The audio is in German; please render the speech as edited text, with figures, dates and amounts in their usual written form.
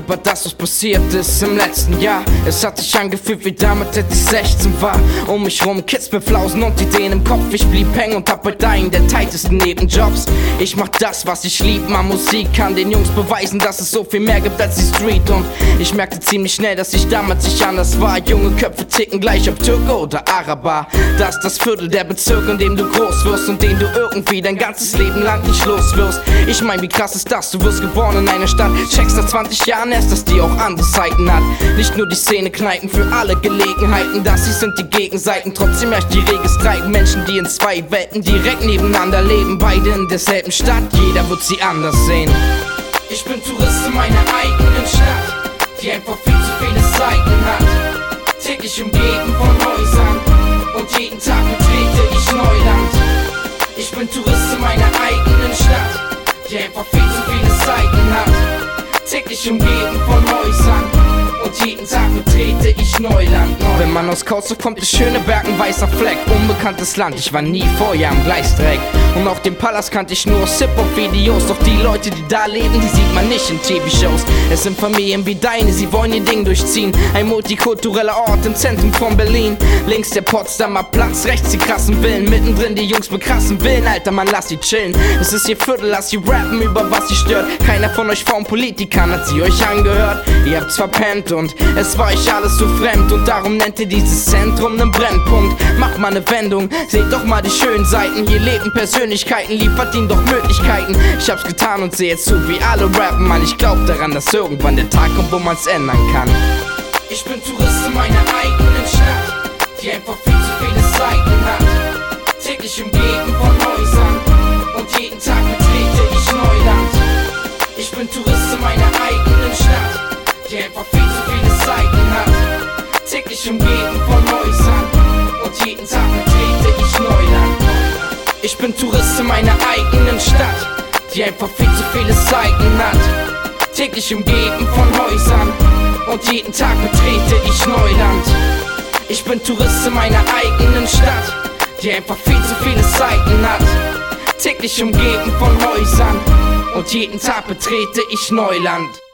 über das, was passiert ist im letzten Jahr. Es hat sich angefühlt wie damals, als ich 16 war. Um mich rum Kids mit Flausen und Ideen im Kopf. Ich blieb hängen und hab bei deinen der tightesten Nebenjobs. Ich mach das, was ich lieb, man Musik kann den Jungs beweisen, dass es so viel mehr gibt als die Street. Und ich merkte ziemlich schnell, dass ich damals nicht anders war. Junge Köpfe ticken gleich, ob Türke oder Araber. Das ist das Viertel der Bezirk, in dem du groß wirst und den du irgendwie dein ganzes Leben lang nicht los wirst. Ich mein, wie krass ist das? Du wirst geboren in einer Stadt, checkst nach 20 Jahren erst, dass die auch andere Seiten hat. Nicht nur die Szene kneipen für alle Gelegenheiten, das hier sind die Gegenseiten. Trotzdem herrscht die rege Streit. Menschen, die in zwei Welten direkt nebeneinander leben, beide in derselben Stadt, jeder wird sie anders sehen. Ich bin Tourist in meiner eigenen Stadt, die einfach viel zu viele Seiten hat. Täglich umgeben von Häusern und jeden Tag betrete ich Neuland. Ich bin Tourist in meiner eigenen Stadt, die einfach viel zu viele Seiten hat. Täglich umgeben von Häusern und jeden Tag betrete ich Neuland. Wenn man aus Kautz kommt, ist Schöneberg ein weißer Fleck. Unbekanntes Land, ich war nie vorher am Gleisdreieck. Und auch den Palast kannte ich nur aus Hip-Hop-Videos. Doch die Leute, die da leben, die sieht man nicht in TV-Shows. Es sind Familien wie deine, sie wollen ihr Ding durchziehen. Ein multikultureller Ort im Zentrum von Berlin. Links der Potsdamer Platz, rechts die krassen Villen. Mittendrin die Jungs mit krassen Willen, Alter, man, lass sie chillen. Es ist ihr Viertel, lass sie rappen über was sie stört. Keiner von euch vom Politikern hat sie euch angehört. Ihr habt's verpennt und es war euch alles zu fremd. Und darum nennt ihr dieses Zentrum nen Brennpunkt. Macht mal ne Wendung, seht doch mal die schönen Seiten. Hier leben Persönlichkeiten, liefert ihnen doch Möglichkeiten. Ich hab's getan und seh jetzt zu, wie alle rappen, Mann. Ich glaub daran, dass irgendwann der Tag kommt, wo man's ändern kann. Ich bin Tourist in meiner eigenen Stadt, die einfach viel zu viele Seiten hat. Täglich umgeben von Häusern und jeden Tag betrete ich Neuland. Ich bin Tourist in meiner eigenen Stadt, die einfach viel zu viele Seiten hat. Täglich umgeben von Häusern und jeden Tag betrete ich Neuland. Ich bin Tourist in meiner eigenen Stadt, die einfach viel zu viele Seiten hat. Täglich umgeben von Häusern und jeden Tag betrete ich Neuland. Ich bin Tourist in meiner eigenen Stadt, die einfach viel zu viele Seiten hat. Täglich umgeben von Häusern und jeden Tag betrete ich Neuland.